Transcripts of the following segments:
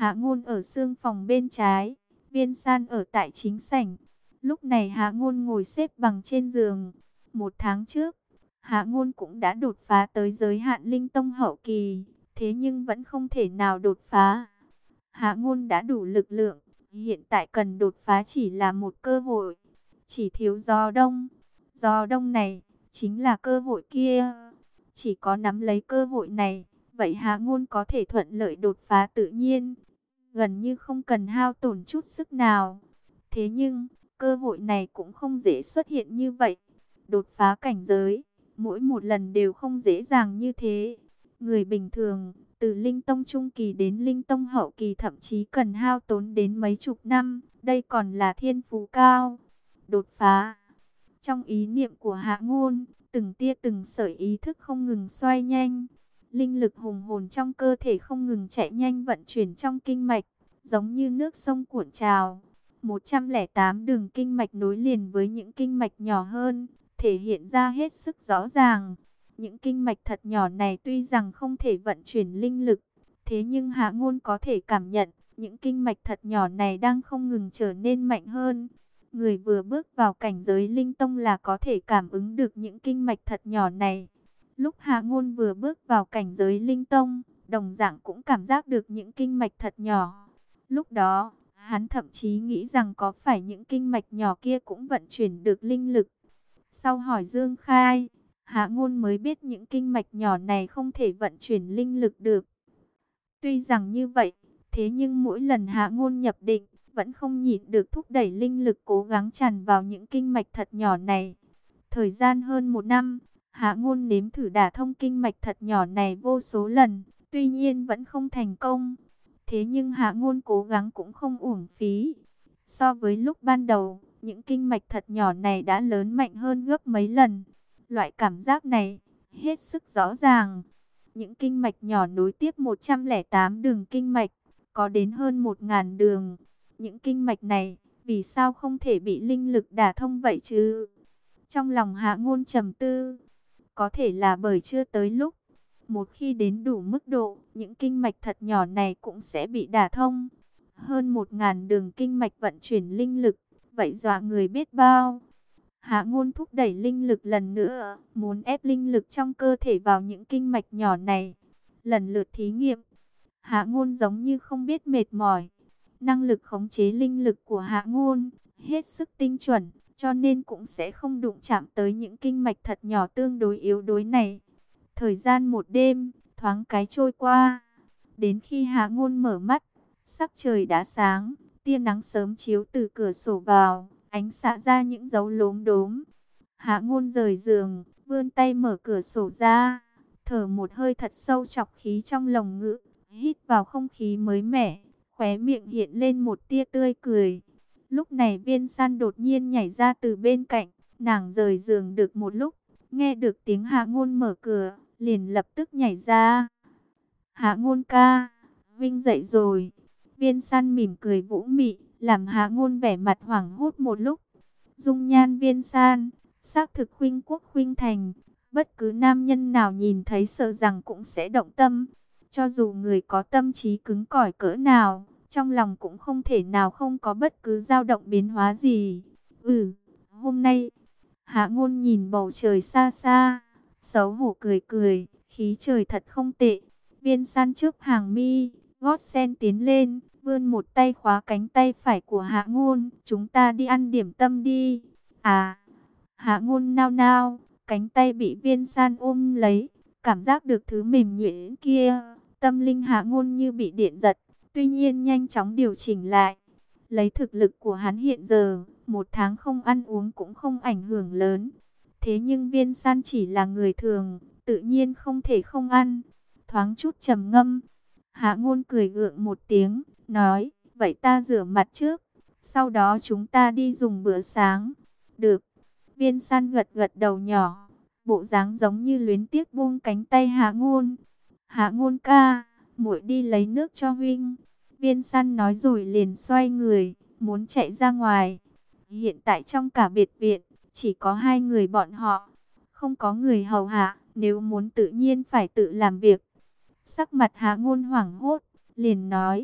Hạ Ngôn ở xương phòng bên trái, Viên San ở tại chính sảnh. Lúc này Hạ Ngôn ngồi xếp bằng trên giường. 1 tháng trước, Hạ Ngôn cũng đã đột phá tới giới hạn linh tông hậu kỳ, thế nhưng vẫn không thể nào đột phá. Hạ Ngôn đã đủ lực lượng, hiện tại cần đột phá chỉ là một cơ hội, chỉ thiếu gió đông. Gió đông này chính là cơ hội kia. Chỉ có nắm lấy cơ hội này, vậy Hạ Ngôn có thể thuận lợi đột phá tự nhiên, gần như không cần hao tổn chút sức nào. Thế nhưng, cơ hội này cũng không dễ xuất hiện như vậy. Đột phá cảnh giới, mỗi một lần đều không dễ dàng như thế. Người bình thường, từ linh tông trung kỳ đến linh tông hậu kỳ thậm chí cần hao tốn đến mấy chục năm. Đây còn là thiên phú cao. Đột phá. Trong ý niệm của Hạ Ngôn, từng tia từng sợi ý thức không ngừng xoay nhanh. Linh lực hùng hồn trong cơ thể không ngừng chạy nhanh vận chuyển trong kinh mạch, giống như nước sông cuộn trào. 108 đường kinh mạch nối liền với những kinh mạch nhỏ hơn, thể hiện ra hết sức rõ ràng. Những kinh mạch thật nhỏ này tuy rằng không thể vận chuyển linh lực, thế nhưng Hạ Ngôn có thể cảm nhận, những kinh mạch thật nhỏ này đang không ngừng trở nên mạnh hơn. Người vừa bước vào cảnh giới linh tông là có thể cảm ứng được những kinh mạch thật nhỏ này. Lúc Hạ Ngôn vừa bước vào cảnh giới linh tông, đồng dạng cũng cảm giác được những kinh mạch thật nhỏ. Lúc đó, hắn thậm chí nghĩ rằng có phải những kinh mạch nhỏ kia cũng vận chuyển được linh lực. Sau hỏi Dương Khai, Hạ Ngôn mới biết những kinh mạch nhỏ này không thể vận chuyển linh lực được. Tuy rằng như vậy, thế nhưng mỗi lần Hạ Ngôn nhập định, vẫn không nhịn được thúc đẩy linh lực cố gắng tràn vào những kinh mạch thật nhỏ này. Thời gian hơn 1 năm, Hạ Ngôn nếm thử đả thông kinh mạch thật nhỏ này vô số lần, tuy nhiên vẫn không thành công. Thế nhưng Hạ Ngôn cố gắng cũng không uổng phí. So với lúc ban đầu, những kinh mạch thật nhỏ này đã lớn mạnh hơn gấp mấy lần. Loại cảm giác này, hết sức rõ ràng. Những kinh mạch nhỏ nối tiếp 108 đường kinh mạch, có đến hơn 1000 đường. Những kinh mạch này, vì sao không thể bị linh lực đả thông vậy chứ? Trong lòng Hạ Ngôn trầm tư, có thể là bởi chưa tới lúc. Một khi đến đủ mức độ, những kinh mạch thật nhỏ này cũng sẽ bị đả thông. Hơn 1000 đường kinh mạch vận chuyển linh lực, vậy dọa người biết bao. Hạ Ngôn thúc đẩy linh lực lần nữa, muốn ép linh lực trong cơ thể vào những kinh mạch nhỏ này. Lần lượt thí nghiệm, Hạ Ngôn giống như không biết mệt mỏi. Năng lực khống chế linh lực của Hạ Ngôn hết sức tinh chuẩn, cho nên cũng sẽ không đụng chạm tới những kinh mạch thật nhỏ tương đối yếu đuối này. Thời gian một đêm, thoáng cái trôi qua. Đến khi Hạ Ngôn mở mắt, sắc trời đã sáng, tia nắng sớm chiếu từ cửa sổ vào, ánh xạ ra những dấu lốm đốm. Hạ Ngôn rời giường, vươn tay mở cửa sổ ra, thở một hơi thật sâu chọc khí trong lồng ngực, hít vào không khí mới mẻ, khóe miệng hiện lên một tia tươi cười. Lúc này Viên San đột nhiên nhảy ra từ bên cạnh, nàng rời giường được một lúc, nghe được tiếng Hạ Ngôn mở cửa, liền lập tức nhảy ra. Hạ Ngôn ca, Vinh dậy rồi. Viên San mỉm cười vũ mị, làm Hạ Ngôn vẻ mặt hoảng hốt một lúc. Dung nhan Viên San, xác thực khuynh quốc khuynh thành, bất cứ nam nhân nào nhìn thấy sợ rằng cũng sẽ động tâm. Cho dù người có tâm trí cứng cỏi cỡ nào, trong lòng cũng không thể nào không có bất cứ dao động biến hóa gì. Hôm nay, Hạ Ngôn nhìn bầu trời xa xa, xấu hổ cười cười, khí trời thật không tệ. Viên San trước hàng mi, gót sen tiến lên, vươn một tay khóa cánh tay phải của Hạ Ngôn. Chúng ta đi ăn điểm tâm đi. À, Hạ Ngôn nao nao, cánh tay bị Viên San ôm lấy, cảm giác được thứ mềm nhũn kia. Tâm linh Hạ Ngôn như bị điện giật, tuy nhiên nhanh chóng điều chỉnh lại. Lấy thực lực của hắn hiện giờ, 1 tháng không ăn uống cũng không ảnh hưởng lớn. Thế nhưng Viên San chỉ là người thường, tự nhiên không thể không ăn. Thoáng chút trầm ngâm, Hạ Ngôn cười gượng một tiếng, nói, vậy ta rửa mặt trước, sau đó chúng ta đi dùng bữa sáng. Được. Viên San gật gật đầu nhỏ, bộ dáng giống như luyến tiếc buông cánh tay Hạ Ngôn. Hạ Ngôn ca, muội đi lấy nước cho huynh. Viên San nói rồi liền xoay người, muốn chạy ra ngoài. Hiện tại trong cả biệt viện, chỉ có 2 người bọn họ, không có người hầu hạ, nếu muốn tự nhiên phải tự làm việc. Sắc mặt Hạ Ngôn hoảng hốt, liền nói,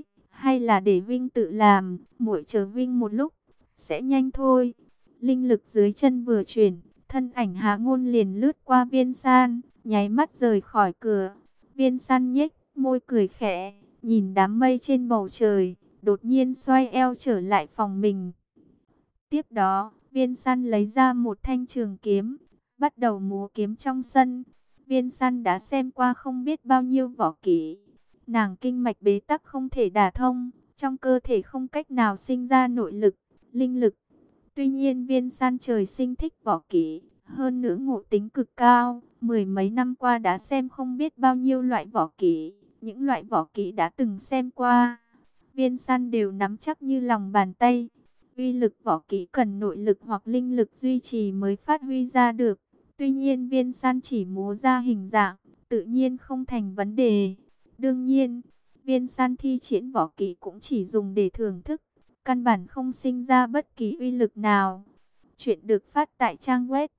hay là để huynh tự làm, muội chờ huynh một lúc, sẽ nhanh thôi. Linh lực dưới chân vừa chuyển, thân ảnh Hạ Ngôn liền lướt qua Viên San, nháy mắt rời khỏi cửa. Viên San nhếch môi cười khẽ, nhìn đám mây trên bầu trời, đột nhiên xoay eo trở lại phòng mình. Tiếp đó, Viên San lấy ra một thanh trường kiếm, bắt đầu múa kiếm trong sân. Viên San đã xem qua không biết bao nhiêu võ kỹ. Nàng kinh mạch bế tắc không thể đả thông, trong cơ thể không cách nào sinh ra nội lực, linh lực. Tuy nhiên Viên San trời sinh thích võ kỹ, hơn nữa ngộ tính cực cao. Mười mấy năm qua đã xem không biết bao nhiêu loại võ kỹ. Những loại võ kỹ đã từng xem qua, Viên San đều nắm chắc như lòng bàn tay. Uy lực võ kỹ cần nội lực hoặc linh lực duy trì mới phát huy ra được. Tuy nhiên Viên San chỉ múa ra hình dạng, tự nhiên không thành vấn đề. Đương nhiên, Viên San thi triển võ kỹ cũng chỉ dùng để thưởng thức, căn bản không sinh ra bất kỳ uy lực nào. Chuyện được phát tại trang web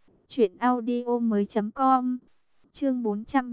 truyệnaudiomoi.com. Chương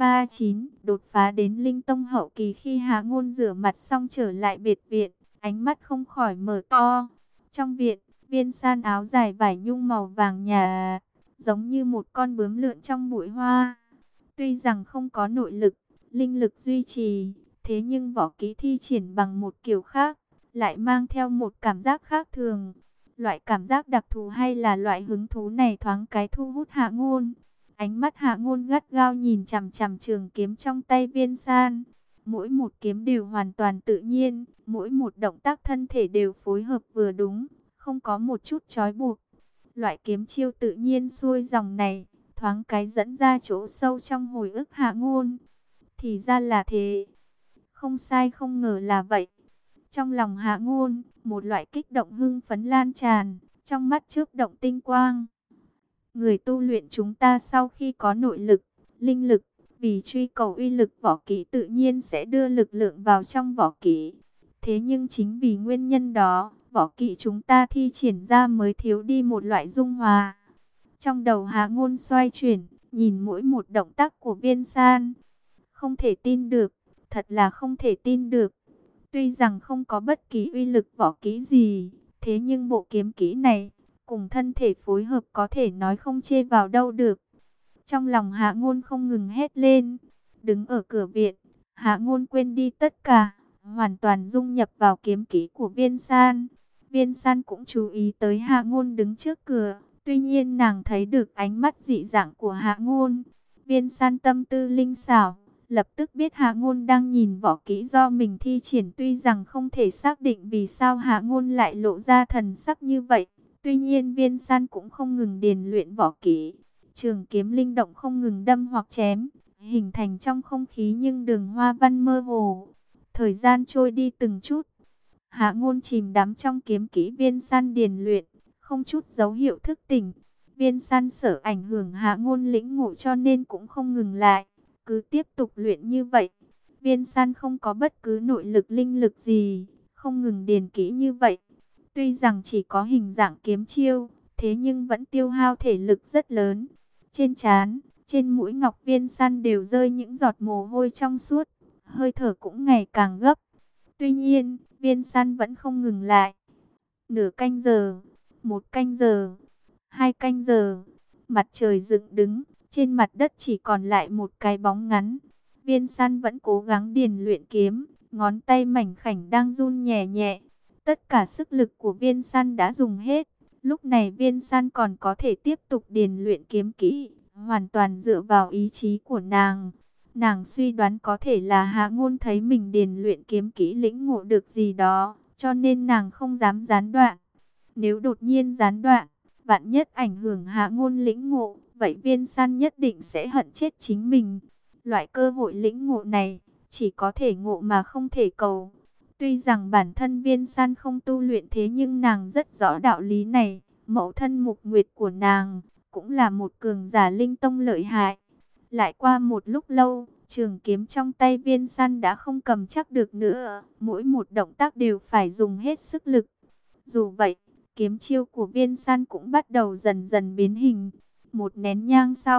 439, đột phá đến linh tông hậu kỳ. Khi Hạ Ngôn rửa mặt xong trở lại biệt viện, ánh mắt không khỏi mở to. Trong viện, Viên San áo dài vải nhung màu vàng nhà, giống như một con bướm lượn trong bụi hoa. Tuy rằng không có nội lực, linh lực duy trì, thế nhưng võ kỹ thi triển bằng một kiểu khác, lại mang theo một cảm giác khác thường. Loại cảm giác đặc thù hay là loại hứng thú này thoáng cái thu hút Hạ Ngôn. Ánh mắt Hạ Ngôn gắt gao nhìn chằm chằm trường kiếm trong tay Viên San. Mỗi một kiếm đều hoàn toàn tự nhiên, mỗi một động tác thân thể đều phối hợp vừa đúng, không có một chút trói buộc. Loại kiếm chiêu tự nhiên xuôi dòng này, thoáng cái dẫn ra chỗ sâu trong hồi ức Hạ Ngôn. Thì ra là thế, không sai không ngờ là vậy. Trong lòng Hạ Ngôn, một loại kích động hưng phấn lan tràn, trong mắt chớp động tinh quang. Người tu luyện chúng ta sau khi có nội lực, linh lực, vì truy cầu uy lực võ kỹ tự nhiên sẽ đưa lực lượng vào trong võ kỹ. Thế nhưng chính vì nguyên nhân đó, võ kỹ chúng ta thi triển ra mới thiếu đi một loại dung hòa. Trong đầu Hạ Ngôn xoay chuyển, nhìn mỗi một động tác của Viên San. Không thể tin được, thật là không thể tin được. Tuy rằng không có bất kỳ uy lực võ kỹ gì, thế nhưng bộ kiếm kỹ này, cùng thân thể phối hợp có thể nói không chê vào đâu được. Trong lòng Hạ Ngôn không ngừng hét lên. Đứng ở cửa viện, Hạ Ngôn quên đi tất cả, hoàn toàn dung nhập vào kiếm kỹ của Viên San. Viên San cũng chú ý tới Hạ Ngôn đứng trước cửa, tuy nhiên nàng thấy được ánh mắt dị dạng của Hạ Ngôn. Viên San tâm tư linh xảo, lập tức biết Hạ Ngôn đang nhìn võ kỹ do mình thi triển. Tuy rằng không thể xác định vì sao Hạ Ngôn lại lộ ra thần sắc như vậy, tuy nhiên Viên San cũng không ngừng điền luyện võ kỹ. Trường kiếm linh động không ngừng đâm hoặc chém, hình thành trong không khí nhưng đường hoa văn mơ hồ. Thời gian trôi đi từng chút, Hạ Ngôn chìm đắm trong kiếm kỹ Viên San điền luyện, không chút dấu hiệu thức tỉnh. Viên San sợ ảnh hưởng Hạ Ngôn lĩnh ngộ cho nên cũng không ngừng lại, cứ tiếp tục luyện như vậy. Viên San không có bất cứ nội lực linh lực gì, không ngừng điền kỹ như vậy. Tuy rằng chỉ có hình dạng kiếm chiêu, thế nhưng vẫn tiêu hao thể lực rất lớn. Trên trán, trên mũi ngọc Viên San đều rơi những giọt mồ hôi trong suốt, hơi thở cũng ngày càng gấp. Tuy nhiên, Viên San vẫn không ngừng lại. Nửa canh giờ, một canh giờ, hai canh giờ, mặt trời dựng đứng, trên mặt đất chỉ còn lại một cái bóng ngắn. Viên San vẫn cố gắng điền luyện kiếm, ngón tay mảnh khảnh đang run nhẹ nhẹ. Tất cả sức lực của Viên San đã dùng hết. Lúc này Viên San còn có thể tiếp tục điền luyện kiếm kỹ, hoàn toàn dựa vào ý chí của nàng. Nàng suy đoán có thể là Hạ Ngôn thấy mình điền luyện kiếm kỹ lĩnh ngộ được gì đó, cho nên nàng không dám gián đoạn. Nếu đột nhiên gián đoạn, vạn nhất ảnh hưởng Hạ Ngôn lĩnh ngộ, vậy Viên San nhất định sẽ hận chết chính mình. Loại cơ hội lĩnh ngộ này, chỉ có thể ngộ mà không thể cầu. Tuy rằng bản thân Viên San không tu luyện thế nhưng nàng rất rõ đạo lý này. Mẫu thân Mục Nguyệt của nàng cũng là một cường giả linh tông lợi hại. Lại qua một lúc lâu, trường kiếm trong tay Viên San đã không cầm chắc được nữa. Mỗi một động tác đều phải dùng hết sức lực. Dù vậy, kiếm chiêu của Viên San cũng bắt đầu dần dần biến hình. Một nén nhang sau,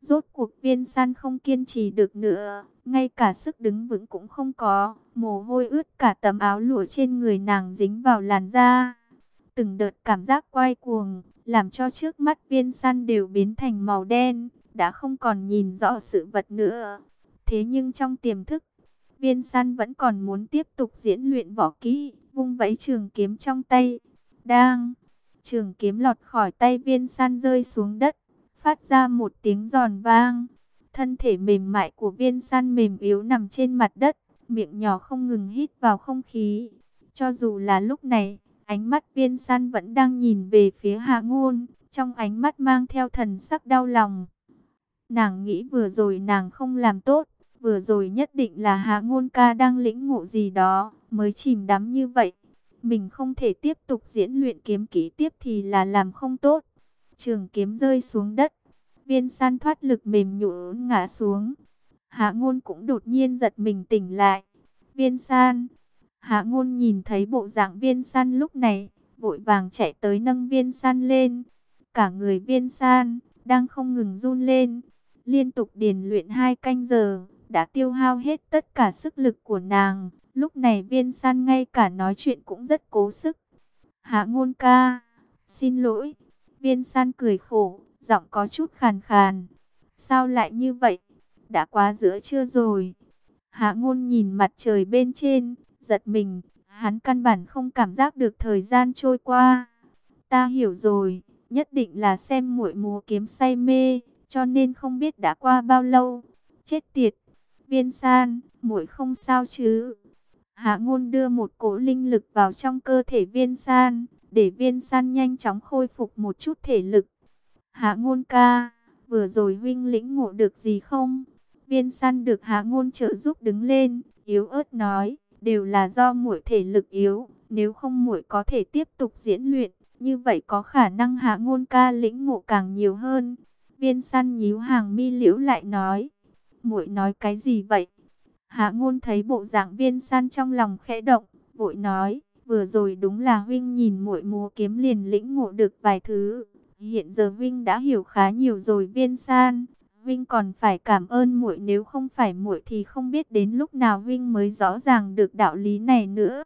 Rốt cuộc Viên San không kiên trì được nữa, ngay cả sức đứng vững cũng không có, mồ hôi ướt cả tấm áo lụa trên người nàng dính vào làn da. Từng đợt cảm giác quay cuồng, làm cho trước mắt Viên San đều biến thành màu đen, đã không còn nhìn rõ sự vật nữa. Thế nhưng trong tiềm thức, Viên San vẫn còn muốn tiếp tục diễn luyện võ kỹ, vung vẫy trường kiếm trong tay. Đang, trường kiếm lọt khỏi tay Viên San rơi xuống đất, phát ra một tiếng giòn vang. Thân thể mềm mại của Viên San mềm yếu nằm trên mặt đất, miệng nhỏ không ngừng hít vào không khí. Cho dù là lúc này, ánh mắt Viên San vẫn đang nhìn về phía Hạ Ngôn, trong ánh mắt mang theo thần sắc đau lòng. Nàng nghĩ vừa rồi nàng không làm tốt, vừa rồi nhất định là Hạ Ngôn ca đang lĩnh ngộ gì đó, mới chìm đắm như vậy. Mình không thể tiếp tục diễn luyện kiếm kỹ tiếp thì là làm không tốt. Trường kiếm rơi xuống đất, Viên San thoát lực mềm nhũn ngã xuống. Hạ Ngôn cũng đột nhiên giật mình tỉnh lại. Viên San. Hạ Ngôn nhìn thấy bộ dạng Viên San lúc này, vội vàng chạy tới nâng Viên San lên. Cả người Viên San đang không ngừng run lên. Liên tục điền luyện 2 canh giờ, đã tiêu hao hết tất cả sức lực của nàng. Lúc này Viên San ngay cả nói chuyện cũng rất cố sức. Hạ Ngôn ca, xin lỗi. Viên San cười khổ, giọng có chút khàn khàn. Sao lại như vậy? Đã quá giữa trưa rồi. Hạ Ngôn nhìn mặt trời bên trên, giật mình. Hắn căn bản không cảm giác được thời gian trôi qua. Ta hiểu rồi, nhất định là xem muội múa kiếm say mê, cho nên không biết đã qua bao lâu. Chết tiệt, Viên San, muội không sao chứ? Hạ Ngôn đưa một cỗ linh lực vào trong cơ thể Viên San, để Viên San nhanh chóng khôi phục một chút thể lực. Hạ Ngôn ca, vừa rồi huynh lĩnh ngộ được gì không? Viên San được Hạ Ngôn trợ giúp đứng lên, yếu ớt nói, đều là do muội thể lực yếu, nếu không muội có thể tiếp tục diễn luyện, như vậy có khả năng Hạ Ngôn ca lĩnh ngộ càng nhiều hơn. Viên San nhíu hàng mi liễu lại nói, muội nói cái gì vậy? Hạ Ngôn thấy bộ dạng Viên San trong lòng khẽ động, vội nói, vừa rồi đúng là huynh nhìn muội múa kiếm liền lĩnh ngộ được vài thứ. Hiện giờ huynh đã hiểu khá nhiều rồi Viên San, huynh còn phải cảm ơn muội, nếu không phải muội thì không biết đến lúc nào huynh mới rõ ràng được đạo lý này nữa.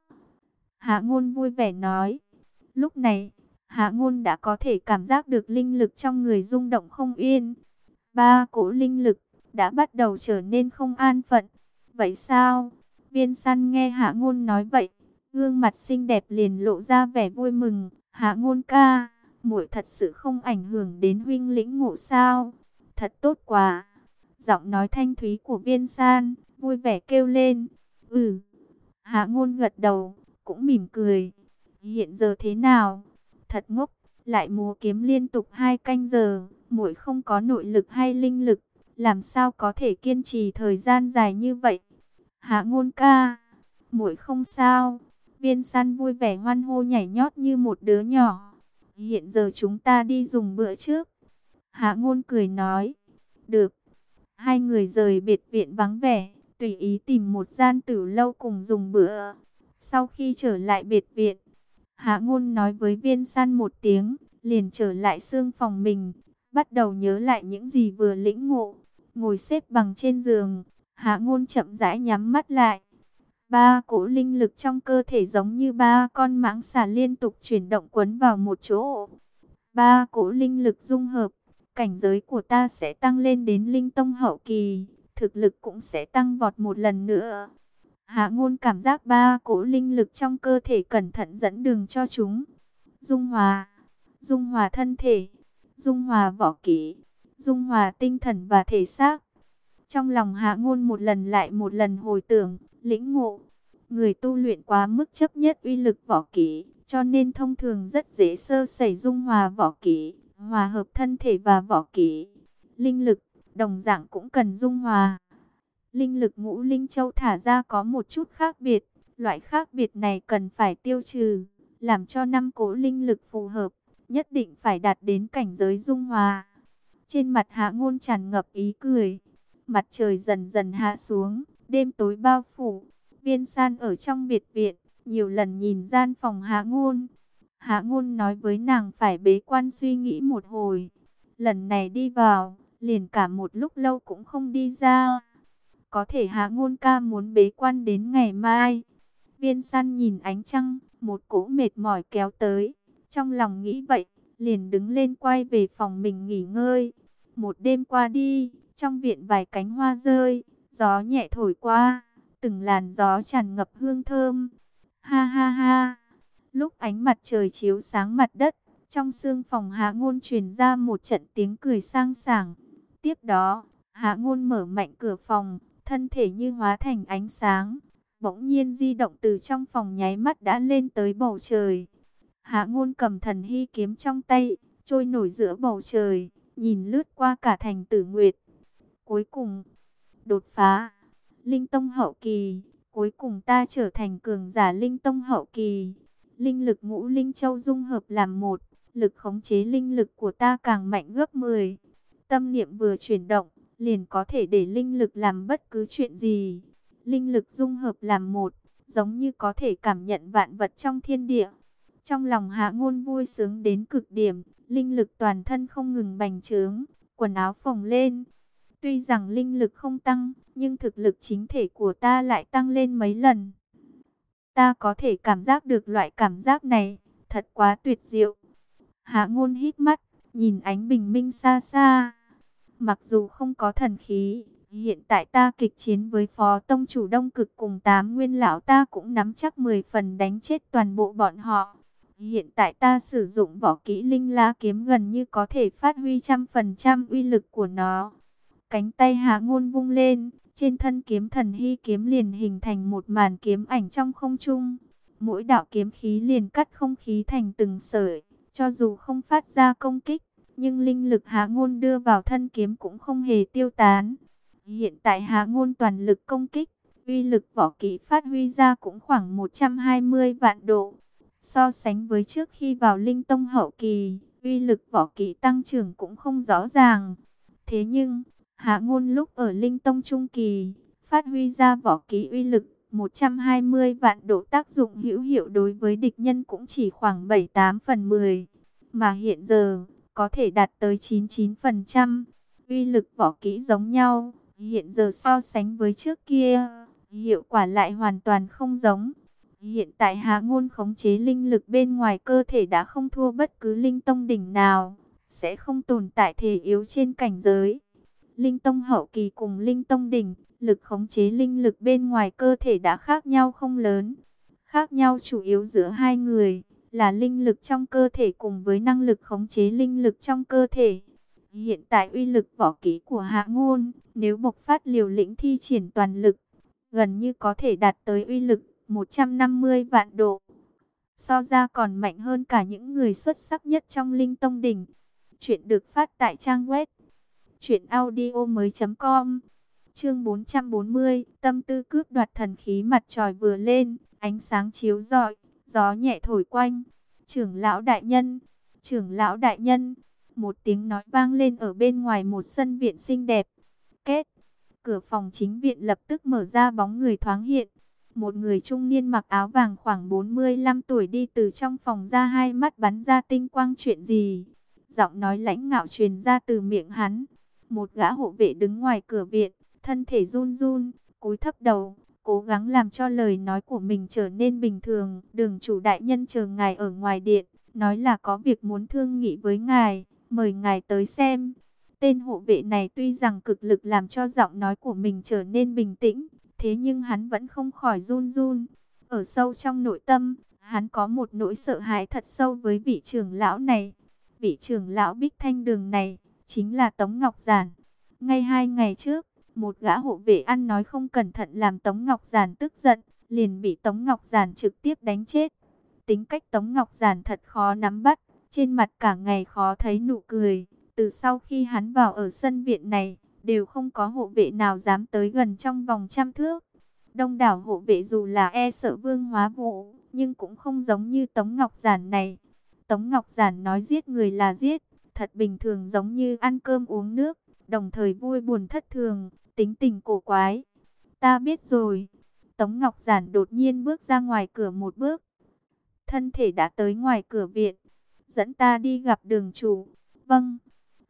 Hạ Ngôn vui vẻ nói. Lúc này, Hạ Ngôn đã có thể cảm giác được linh lực trong người rung động không yên. 3 cỗ linh lực đã bắt đầu trở nên không an phận. Vậy sao? Viên San nghe Hạ Ngôn nói vậy, gương mặt xinh đẹp liền lộ ra vẻ vui mừng. Hạ Ngôn ca, muội thật sự không ảnh hưởng đến huynh lĩnh ngộ sao? Thật tốt quá. Giọng nói thanh thúy của Viên San vui vẻ kêu lên. Ừ. Hạ Ngôn gật đầu, cũng mỉm cười. Hiện giờ thế nào? Thật ngốc, lại múa kiếm liên tục 2 canh giờ, muội không có nội lực hay linh lực, làm sao có thể kiên trì thời gian dài như vậy? Hạ Ngôn ca, muội không sao. Viên San vui vẻ hoan hô nhảy nhót như một đứa nhỏ. Hiện giờ chúng ta đi dùng bữa trước. Hạ Ngôn cười nói. Được. Hai người rời biệt viện vắng vẻ, tùy ý tìm một gian tử lâu cùng dùng bữa. Sau khi trở lại biệt viện, Hạ Ngôn nói với Viên San một tiếng, liền trở lại xương phòng mình, bắt đầu nhớ lại những gì vừa lĩnh ngộ. Ngồi xếp bằng trên giường, Hạ Ngôn chậm rãi nhắm mắt lại. 3 cỗ linh lực trong cơ thể giống như 3 con mãng xà liên tục chuyển động quấn vào một chỗ. 3 cỗ linh lực dung hợp, cảnh giới của ta sẽ tăng lên đến linh tông hậu kỳ, thực lực cũng sẽ tăng vọt một lần nữa. Hạ Ngôn cảm giác 3 cỗ linh lực trong cơ thể cẩn thận dẫn đường cho chúng. Dung hòa thân thể, dung hòa võ kỹ, dung hòa tinh thần và thể xác. Trong lòng Hạ Ngôn một lần lại một lần hồi tưởng, lĩnh ngộ. Người tu luyện quá mức chấp nhất uy lực võ kỹ, cho nên thông thường rất dễ sơ sẩy dung hòa võ kỹ, hòa hợp thân thể và võ kỹ. Linh lực, đồng dạng cũng cần dung hòa. Linh lực ngũ linh châu thả ra có một chút khác biệt, loại khác biệt này cần phải tiêu trừ, làm cho 5 cỗ linh lực phù hợp, nhất định phải đạt đến cảnh giới dung hòa. Trên mặt Hạ Ngôn tràn ngập ý cười. Mặt trời dần dần hạ xuống, đêm tối bao phủ. Viên San ở trong biệt viện, nhiều lần nhìn gian phòng Hạ Ngôn. Hạ Ngôn nói với nàng phải bế quan suy nghĩ một hồi. Lần này đi vào, liền cả một lúc lâu cũng không đi ra. Có thể Hạ Ngôn ca muốn bế quan đến ngày mai. Viên Săn nhìn ánh trăng, một cỗ mệt mỏi kéo tới. Trong lòng nghĩ vậy, liền đứng lên quay về phòng mình nghỉ ngơi. Một đêm qua đi, trong viện vài cánh hoa rơi, gió nhẹ thổi qua, từng làn gió tràn ngập hương thơm. Ha ha ha, lúc ánh mặt trời chiếu sáng mặt đất, trong sương phòng Hạ Ngôn truyền ra một trận tiếng cười sang sảng. Tiếp đó, Hạ Ngôn mở mạnh cửa phòng, thân thể như hóa thành ánh sáng, bỗng nhiên di động từ trong phòng nháy mắt đã lên tới bầu trời. Hạ Ngôn cầm Thần Hy kiếm trong tay, trôi nổi giữa bầu trời, nhìn lướt qua cả thành Tử Nguyệt. Cuối cùng, đột phá Linh Tông hậu kỳ, cuối cùng ta trở thành cường giả Linh Tông hậu kỳ. Linh lực ngũ linh châu dung hợp làm một, lực khống chế linh lực của ta càng mạnh gấp 10. Tâm niệm vừa chuyển động, liền có thể để linh lực làm bất cứ chuyện gì. Linh lực dung hợp làm một, giống như có thể cảm nhận vạn vật trong thiên địa. Trong lòng Hạ Ngôn vui sướng đến cực điểm, linh lực toàn thân không ngừng bành trướng, quần áo phồng lên. Tuy rằng linh lực không tăng, nhưng thực lực chính thể của ta lại tăng lên mấy lần. Ta có thể cảm giác được loại cảm giác này, thật quá tuyệt diệu. Hạ Ngôn hít mắt, nhìn ánh bình minh xa xa. Mặc dù không có thần khí, hiện tại ta kịch chiến với Phó Tông chủ Đông Cực cùng 8 nguyên lão ta cũng nắm chắc 10 phần đánh chết toàn bộ bọn họ. Hiện tại ta sử dụng võ kỹ Linh La kiếm gần như có thể phát huy 100% uy lực của nó. Cánh tay Hạ Ngôn vung lên, trên thân kiếm Thần Hy kiếm liền hình thành một màn kiếm ảnh trong không trung. Mỗi đạo kiếm khí liền cắt không khí thành từng sợi, cho dù không phát ra công kích, nhưng linh lực Hạ Ngôn đưa vào thân kiếm cũng không hề tiêu tán. Hiện tại Hạ Ngôn toàn lực công kích, uy lực võ kỹ phát huy ra cũng khoảng 120 vạn độ. So sánh với trước khi vào Linh Tông hậu kỳ, uy lực võ kỹ tăng trưởng cũng không rõ ràng. Thế nhưng, Hạ Ngôn lúc ở Linh Tông trung kỳ, phát huy ra võ kỹ uy lực 120 vạn độ, tác dụng hữu hiệu đối với địch nhân cũng chỉ khoảng 7-8 phần 10. Mà hiện giờ, có thể đạt tới 99%. Uy lực võ kỹ giống nhau, hiện giờ so sánh với trước kia, hiệu quả lại hoàn toàn không giống. Hiện tại Hạ Ngôn khống chế linh lực bên ngoài cơ thể đã không thua bất cứ Linh Tông đỉnh nào, sẽ không tồn tại thể yếu trên cảnh giới. Linh Tông hậu kỳ cùng Linh Tông đỉnh, lực khống chế linh lực bên ngoài cơ thể đã khác nhau không lớn. Khác nhau chủ yếu giữa hai người là linh lực trong cơ thể cùng với năng lực khống chế linh lực trong cơ thể. Hiện tại uy lực võ kỹ của Hạ Ngôn, nếu bộc phát liều lĩnh thi triển toàn lực, gần như có thể đạt tới uy lực 150 vạn độ. So ra còn mạnh hơn cả những người xuất sắc nhất trong Linh Tông đỉnh. Chuyện được phát tại trang web truyệnaudiomoi.com. Chương 440, tâm tư cướp đoạt thần khí. Mặt trời vừa lên, ánh sáng chiếu rọi, gió nhẹ thổi quanh. Trưởng lão đại nhân, trưởng lão đại nhân, một tiếng nói vang lên ở bên ngoài một sân viện xinh đẹp. Két, cửa phòng chính viện lập tức mở ra, bóng người thoáng hiện. Một người trung niên mặc áo vàng khoảng 45 tuổi đi từ trong phòng ra, hai mắt bắn ra tinh quang. Chuyện gì? Giọng nói lãnh ngạo truyền ra từ miệng hắn. Một gã hộ vệ đứng ngoài cửa viện, thân thể run run, cúi thấp đầu, cố gắng làm cho lời nói của mình trở nên bình thường. Đường chủ đại nhân chờ ngài ở ngoài điện, nói là có việc muốn thương nghị với ngài, mời ngài tới xem. Tên hộ vệ này tuy rằng cực lực làm cho giọng nói của mình trở nên bình tĩnh, thế nhưng hắn vẫn không khỏi run run. Ở sâu trong nội tâm, hắn có một nỗi sợ hãi thật sâu với vị trưởng lão này. Vị trưởng lão Bích Thanh Đường này chính là Tống Ngọc Giản. Ngay 2 ngày trước, một gã hộ vệ ăn nói không cẩn thận làm Tống Ngọc Giản tức giận, liền bị Tống Ngọc Giản trực tiếp đánh chết. Tính cách Tống Ngọc Giản thật khó nắm bắt, trên mặt cả ngày khó thấy nụ cười. Từ sau khi hắn vào ở sân viện này, đều không có hộ vệ nào dám tới gần trong vòng 100 thước. Đông đảo hộ vệ dù là e sợ Vương Hóa Vũ, nhưng cũng không giống như Tống Ngọc Giản này. Tống Ngọc Giản nói giết người là giết, thật bình thường, giống như ăn cơm uống nước, đồng thời vui buồn thất thường, tính tình cổ quái. Ta biết rồi. Tống Ngọc Giản đột nhiên bước ra ngoài cửa một bước, thân thể đã tới ngoài cửa viện. Dẫn ta đi gặp đường chủ. Vâng.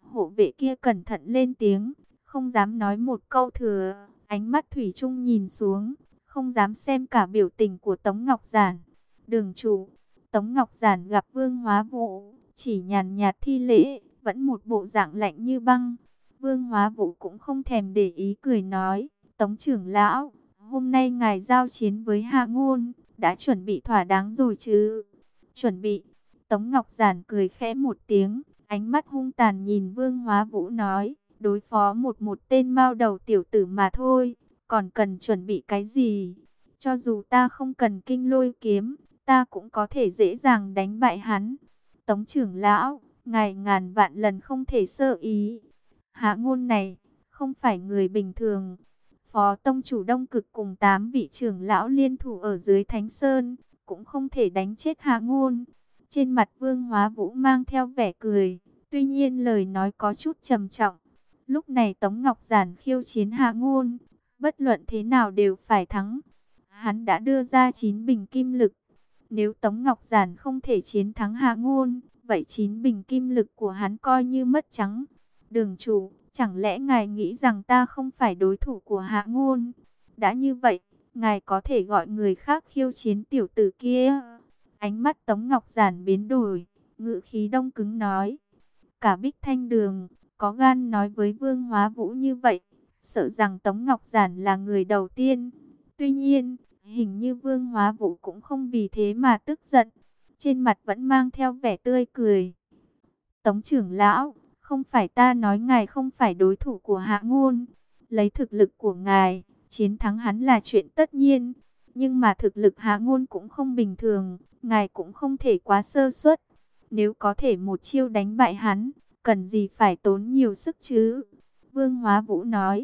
Hộ vệ kia cẩn thận lên tiếng, không dám nói một câu thừa, ánh mắt thủy chung nhìn xuống, không dám xem cả biểu tình của Tống Ngọc Giản. Đường chủ, Tống Ngọc Giản gặp Vương Hóa Vũ, chỉ nhàn nhạt thi lễ, vẫn một bộ dạng lạnh như băng. Vương Hóa Vũ cũng không thèm để ý, cười nói, Tống trưởng lão, hôm nay ngài giao chiến với Hạ Ngôn, đã chuẩn bị thỏa đáng rồi chứ? Chuẩn bị. Tống Ngọc Giản cười khẽ một tiếng, ánh mắt hung tàn nhìn Vương Hóa Vũ nói, đối phó một tên mao đầu tiểu tử mà thôi, còn cần chuẩn bị cái gì? Cho dù ta không cần kinh lôi kiếm, ta cũng có thể dễ dàng đánh bại hắn. Tống trưởng lão, ngài ngàn vạn lần không thể sơ ý. Hạ Ngôn này, không phải người bình thường. Phó tông chủ Đông Cực cùng 8 vị trưởng lão liên thủ ở dưới Thánh Sơn, cũng không thể đánh chết Hạ Ngôn. Trên mặt Vương Hóa Vũ mang theo vẻ cười, tuy nhiên lời nói có chút trầm trọng. Lúc này Tống Ngọc Giản khiêu chiến Hạ Ngôn, bất luận thế nào đều phải thắng. Hắn đã đưa ra 9 bình kim lực. Nếu Tống Ngọc Giản không thể chiến thắng Hạ Ngôn, vậy 9 bình kim lực của hắn coi như mất trắng. Đường chủ, chẳng lẽ ngài nghĩ rằng ta không phải đối thủ của Hạ Ngôn? Đã như vậy, ngài có thể gọi người khác khiêu chiến tiểu tử kia. Ánh mắt Tống Ngọc Giản biến đổi, ngữ khí đông cứng nói. Cả Bích Thanh Đường, có gan nói với Vương Hóa Vũ như vậy, sợ rằng Tống Ngọc Giản là người đầu tiên. Tuy nhiên, hình như Vương Hóa Vũ cũng không vì thế mà tức giận, trên mặt vẫn mang theo vẻ tươi cười. Tống trưởng lão, không phải ta nói ngài không phải đối thủ của Hạ Ngôn. Lấy thực lực của ngài, chiến thắng hắn là chuyện tất nhiên. Nhưng mà thực lực Hạ Ngôn cũng không bình thường, ngài cũng không thể quá sơ suất. Nếu có thể một chiêu đánh bại hắn, cần gì phải tốn nhiều sức chứ? Vương Hóa Vũ nói.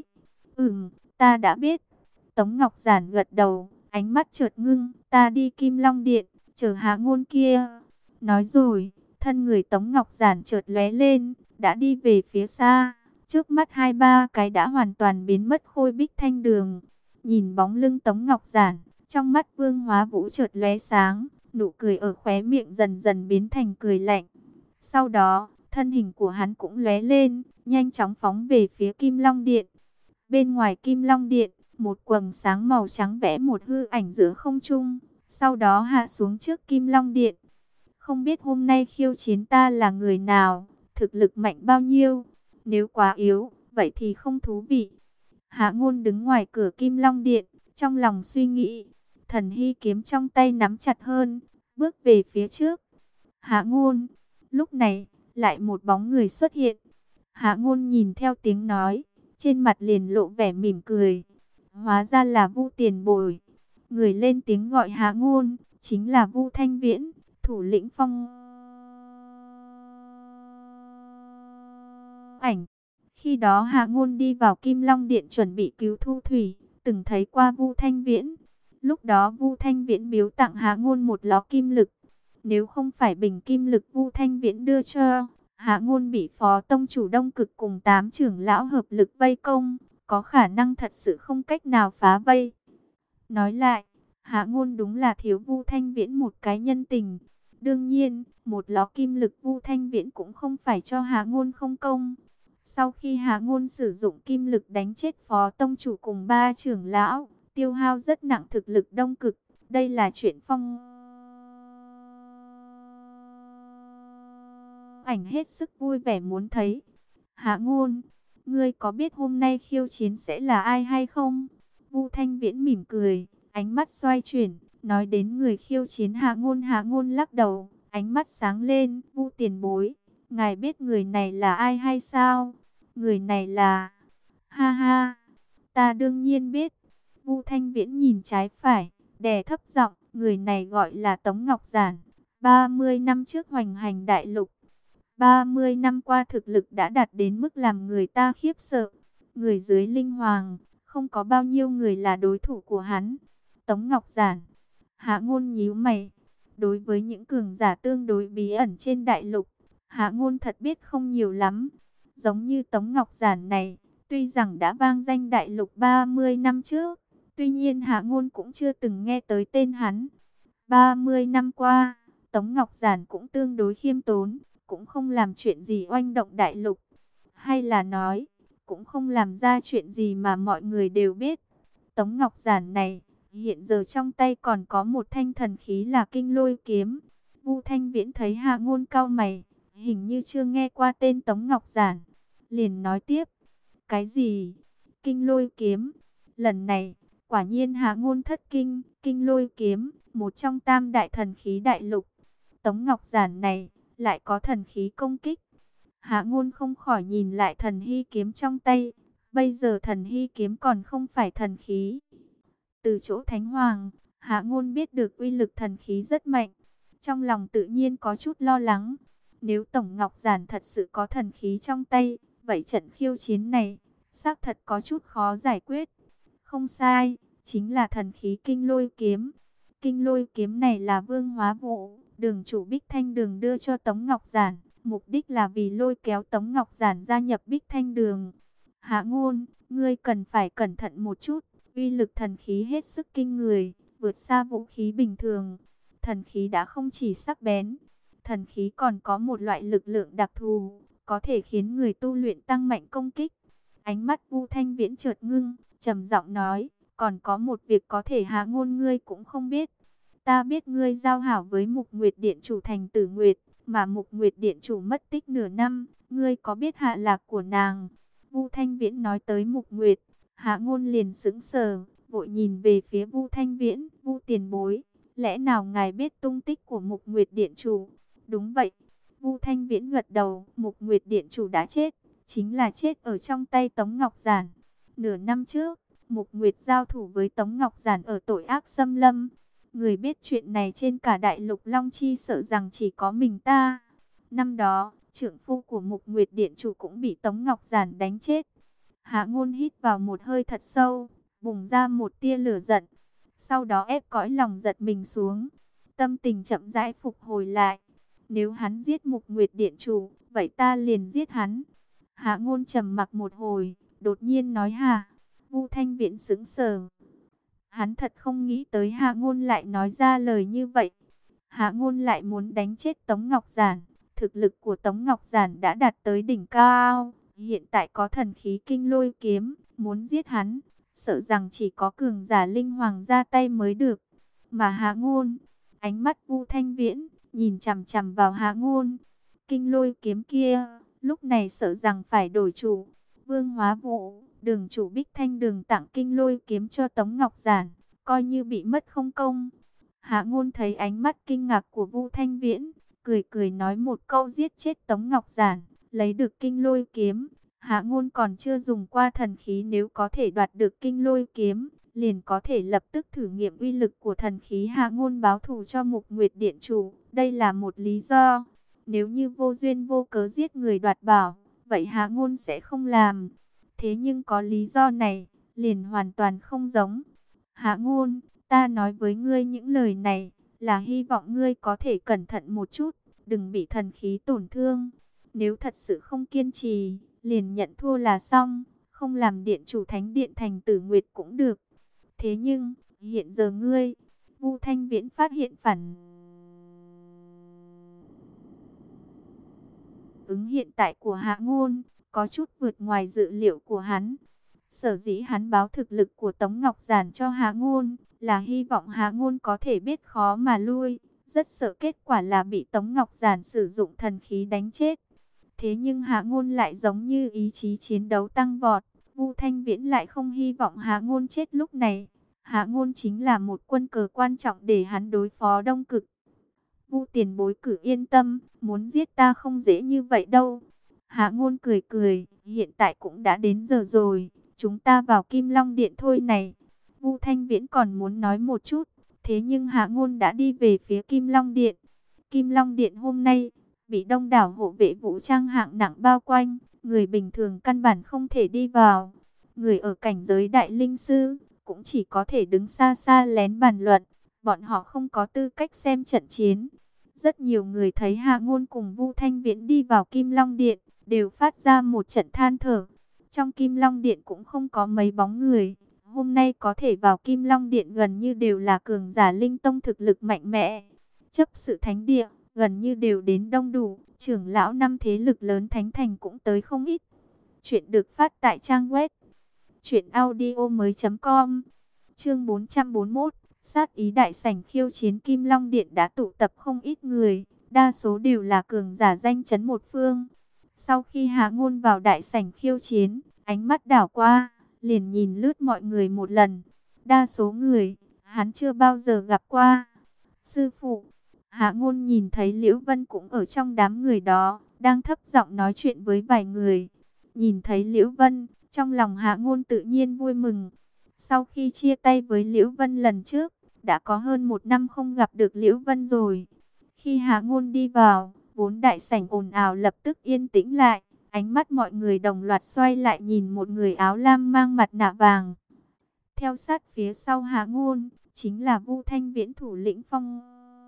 Ta đã biết. Tống Ngọc Giản gật đầu, ánh mắt chợt ngưng. Ta đi Kim Long Điện, chờ Hạ Ngôn kia. Nói rồi, thân người Tống Ngọc Giản chợt lóe lên, đã đi về phía xa. Trước mắt 2-3 cái đã hoàn toàn biến mất khôi Bích Thanh Đường. Nhìn bóng lưng Tống Ngọc Giản, trong mắt Vương Hóa Vũ chợt lóe sáng, nụ cười ở khóe miệng dần dần biến thành cười lạnh. Sau đó, thân hình của hắn cũng lóe lên, nhanh chóng phóng về phía Kim Long Điện. Bên ngoài Kim Long Điện, một quầng sáng màu trắng vẽ một hư ảnh giữa không trung, sau đó hạ xuống trước Kim Long Điện. Không biết hôm nay khiêu chiến ta là người nào, thực lực mạnh bao nhiêu? Nếu quá yếu, vậy thì không thú vị. Hạ Ngôn đứng ngoài cửa Kim Long Điện, trong lòng suy nghĩ. Thần hy kiếm trong tay nắm chặt hơn, bước về phía trước. Hạ Ngôn, lúc này, lại một bóng người xuất hiện. Hạ Ngôn nhìn theo tiếng nói, trên mặt liền lộ vẻ mỉm cười. Hóa ra là Vu Tiền Bồi. Người lên tiếng gọi Hạ Ngôn, chính là Vu Thanh Viễn, thủ lĩnh Phong Ảnh. Khi đó Hạ Ngôn đi vào Kim Long Điện chuẩn bị cứu Thu Thủy, từng thấy qua Vu Thanh Viễn. Lúc đó Vu Thanh Viễn biếu tặng Hạ Ngôn một ló kim lực. Nếu không phải bình kim lực Vu Thanh Viễn đưa cho, Hạ Ngôn bị Phó Tông chủ Đông Cực cùng 8 trưởng lão hợp lực vây công, có khả năng thật sự không cách nào phá vây. Nói lại, Hạ Ngôn đúng là thiếu Vu Thanh Viễn một cái nhân tình. Đương nhiên, một ló kim lực Vu Thanh Viễn cũng không phải cho Hạ Ngôn không công. Sau khi Hạ Ngôn sử dụng kim lực đánh chết Phó Tông chủ cùng 3 trưởng lão, tiêu hao rất nặng thực lực Đông Cực. Đây là chuyện Phong Ảnh hết sức vui vẻ muốn thấy. Hạ Ngôn, ngươi có biết hôm nay khiêu chiến sẽ là ai hay không? Vu Thanh Viễn mỉm cười, ánh mắt xoay chuyển, nói đến người khiêu chiến Hạ Ngôn lắc đầu, ánh mắt sáng lên. Vu tiền bối, ngài biết người này là ai hay sao? Người này là... Ha ha, ta đương nhiên biết. Vu Thanh Viễn nhìn trái phải, đè thấp giọng, người này gọi là Tống Ngọc Giản. 30 năm trước hoành hành đại lục, 30 năm qua thực lực đã đạt đến mức làm người ta khiếp sợ. Người dưới Linh Hoàng, không có bao nhiêu người là đối thủ của hắn. Tống Ngọc Giản. Hạ Ngôn nhíu mày. Đối với những cường giả tương đối bí ẩn trên đại lục, Hạ Ngôn thật biết không nhiều lắm. Giống như Tống Ngọc Giản này, tuy rằng đã vang danh đại lục 30 năm trước, tuy nhiên Hạ Ngôn cũng chưa từng nghe tới tên hắn. 30 năm qua, Tống Ngọc Giản cũng tương đối khiêm tốn, cũng không làm chuyện gì oanh động đại lục. Hay là nói, cũng không làm ra chuyện gì mà mọi người đều biết. Tống Ngọc Giản này, hiện giờ trong tay còn có một thanh thần khí là Kinh Lôi Kiếm. Vu Thanh Viễn thấy Hạ Ngôn cau mày, hình như chưa nghe qua tên Tống Ngọc Giản, liền nói tiếp, cái gì? Kinh Lôi Kiếm? Lần này, quả nhiên Hạ Ngôn thất kinh. Kinh Lôi Kiếm, một trong tam đại thần khí đại lục. Tống Ngọc Giản này, lại có thần khí công kích. Hạ Ngôn không khỏi nhìn lại thần hy kiếm trong tay. Bây giờ thần hy kiếm còn không phải thần khí. Từ chỗ Thánh Hoàng, Hạ Ngôn biết được uy lực thần khí rất mạnh. Trong lòng tự nhiên có chút lo lắng. Nếu Tổng Ngọc Giản thật sự có thần khí trong tay, vậy trận khiêu chiến này, xác thật có chút khó giải quyết. Không sai, chính là thần khí Kinh Lôi Kiếm. Kinh Lôi Kiếm này là Vương Hóa Vũ, Đường chủ Bích Thanh Đường đưa cho Tống Ngọc Giản. Mục đích là vì lôi kéo Tống Ngọc Giản gia nhập Bích Thanh Đường. Hạ Ngôn, ngươi cần phải cẩn thận một chút. Uy lực thần khí hết sức kinh người, vượt xa vũ khí bình thường. Thần khí đã không chỉ sắc bén, thần khí còn có một loại lực lượng đặc thù, có thể khiến người tu luyện tăng mạnh công kích. Ánh mắt Vu Thanh Viễn chợt ngưng, trầm giọng nói, còn có một việc có thể Hạ Ngôn ngươi cũng không biết. Ta biết ngươi giao hảo với Mục Nguyệt Điện chủ Thành Tử Nguyệt, mà Mục Nguyệt Điện chủ mất tích nửa năm, ngươi có biết hạ lạc của nàng? Vu Thanh Viễn nói tới Mục Nguyệt, Hạ Ngôn liền sững sờ, vội nhìn về phía Vu Thanh Viễn. Vu tiền bối, lẽ nào ngài biết tung tích của Mục Nguyệt Điện chủ? Đúng vậy. Vu Thanh Viễn gật đầu. Mục Nguyệt Điện chủ đã chết, chính là chết ở trong tay Tống Ngọc Giản. Nửa năm trước, Mục Nguyệt giao thủ với Tống Ngọc Giản ở tội ác xâm lâm. Người biết chuyện này trên cả đại lục Long Chi sợ rằng chỉ có mình ta. Năm đó, trưởng phu của Mục Nguyệt Điện chủ cũng bị Tống Ngọc Giản đánh chết. Hạ Ngôn hít vào một hơi thật sâu, bùng ra một tia lửa giận. Sau đó ép cõi lòng giật mình xuống, tâm tình chậm rãi phục hồi lại. Nếu hắn giết Mục Nguyệt Điện chủ, vậy ta liền giết hắn. Hạ Ngôn trầm mặc một hồi, đột nhiên nói hả? Vu Thanh Viễn sững sờ. Hắn thật không nghĩ tới Hạ Ngôn lại nói ra lời như vậy. Hạ Ngôn lại muốn đánh chết Tống Ngọc Giản. Thực lực của Tống Ngọc Giản đã đạt tới đỉnh cao. Hiện tại có thần khí Kinh Lôi Kiếm, muốn giết hắn, sợ rằng chỉ có cường giả linh hoàng ra tay mới được. Mà Hạ Ngôn, ánh mắt Vu Thanh Viễn nhìn chằm chằm vào Hạ Ngôn. Kinh Lôi Kiếm kia, lúc này sợ rằng phải đổi chủ. Vương Hóa Vũ, Đường chủ Bích Thanh Đường tặng Kinh Lôi Kiếm cho Tống Ngọc Giản, coi như bị mất không công. Hạ Ngôn thấy ánh mắt kinh ngạc của Vu Thanh Viễn, cười cười nói một câu giết chết Tống Ngọc Giản, lấy được Kinh Lôi Kiếm. Hạ Ngôn còn chưa dùng qua thần khí, nếu có thể đoạt được Kinh Lôi Kiếm, liền có thể lập tức thử nghiệm uy lực của thần khí. Hạ Ngôn báo thù cho Mục Nguyệt Điện chủ, đây là một lý do. Nếu như vô duyên vô cớ giết người đoạt bảo, vậy Hạ Ngôn sẽ không làm. Thế nhưng có lý do này, liền hoàn toàn không giống. Hạ Ngôn, ta nói với ngươi những lời này, là hy vọng ngươi có thể cẩn thận một chút, đừng bị thần khí tổn thương. Nếu thật sự không kiên trì, liền nhận thua là xong, không làm điện chủ Thánh Điện Thành Tử Nguyệt cũng được. Thế nhưng, hiện giờ ngươi, Vu Thanh Viễn phát hiện phản ứng hiện tại của Hạ Ngôn, có chút vượt ngoài dự liệu của hắn. Sở dĩ hắn báo thực lực của Tống Ngọc Giản cho Hạ Ngôn, là hy vọng Hạ Ngôn có thể biết khó mà lui, rất sợ kết quả là bị Tống Ngọc Giản sử dụng thần khí đánh chết. Thế nhưng Hạ Ngôn lại giống như ý chí chiến đấu tăng vọt, Vu Thanh Viễn lại không hy vọng Hạ Ngôn chết lúc này. Hạ Ngôn chính là một quân cờ quan trọng để hắn đối phó Đông Cực. Vu tiền bối cứ yên tâm, muốn giết ta không dễ như vậy đâu. Hạ Ngôn cười cười, hiện tại cũng đã đến giờ rồi, chúng ta vào Kim Long Điện thôi này. Vu Thanh Viễn còn muốn nói một chút, thế nhưng Hạ Ngôn đã đi về phía Kim Long Điện. Kim Long Điện hôm nay bị đông đảo hộ vệ vũ trang hạng nặng bao quanh, người bình thường căn bản không thể đi vào. Người ở cảnh giới đại linh sư cũng chỉ có thể đứng xa xa lén bàn luận, bọn họ không có tư cách xem trận chiến. Rất nhiều người thấy Hạ Ngôn cùng Vu Thanh Viễn đi vào Kim Long Điện, đều phát ra một trận than thở. Trong Kim Long Điện cũng không có mấy bóng người. Hôm nay có thể vào Kim Long Điện gần như đều là cường giả linh tông thực lực mạnh mẽ. Chấp sự thánh địa, gần như đều đến đông đủ. Trưởng lão năm thế lực lớn thánh thành cũng tới không ít. Chuyện được phát tại trang web truyệnaudiomoi.com. Chương 441, sát ý đại sảnh khiêu chiến Kim Long Điện đã tụ tập không ít người, đa số đều là cường giả danh chấn một phương. Sau khi Hạ Ngôn vào đại sảnh khiêu chiến, ánh mắt đảo qua, liền nhìn lướt mọi người một lần. Đa số người, hắn chưa bao giờ gặp qua. Sư phụ, Hạ Ngôn nhìn thấy Liễu Vân cũng ở trong đám người đó, đang thấp giọng nói chuyện với vài người. Nhìn thấy Liễu Vân, trong lòng Hạ Ngôn tự nhiên vui mừng. Sau khi chia tay với Liễu Vân lần trước, đã có hơn 1 năm không gặp được Liễu Vân rồi. Khi Hạ Ngôn đi vào, vốn đại sảnh ồn ào lập tức yên tĩnh lại. Ánh mắt mọi người đồng loạt xoay lại nhìn một người áo lam mang mặt nạ vàng. Theo sát phía sau Hạ Ngôn, chính là Vu Thanh Viễn thủ lĩnh Phong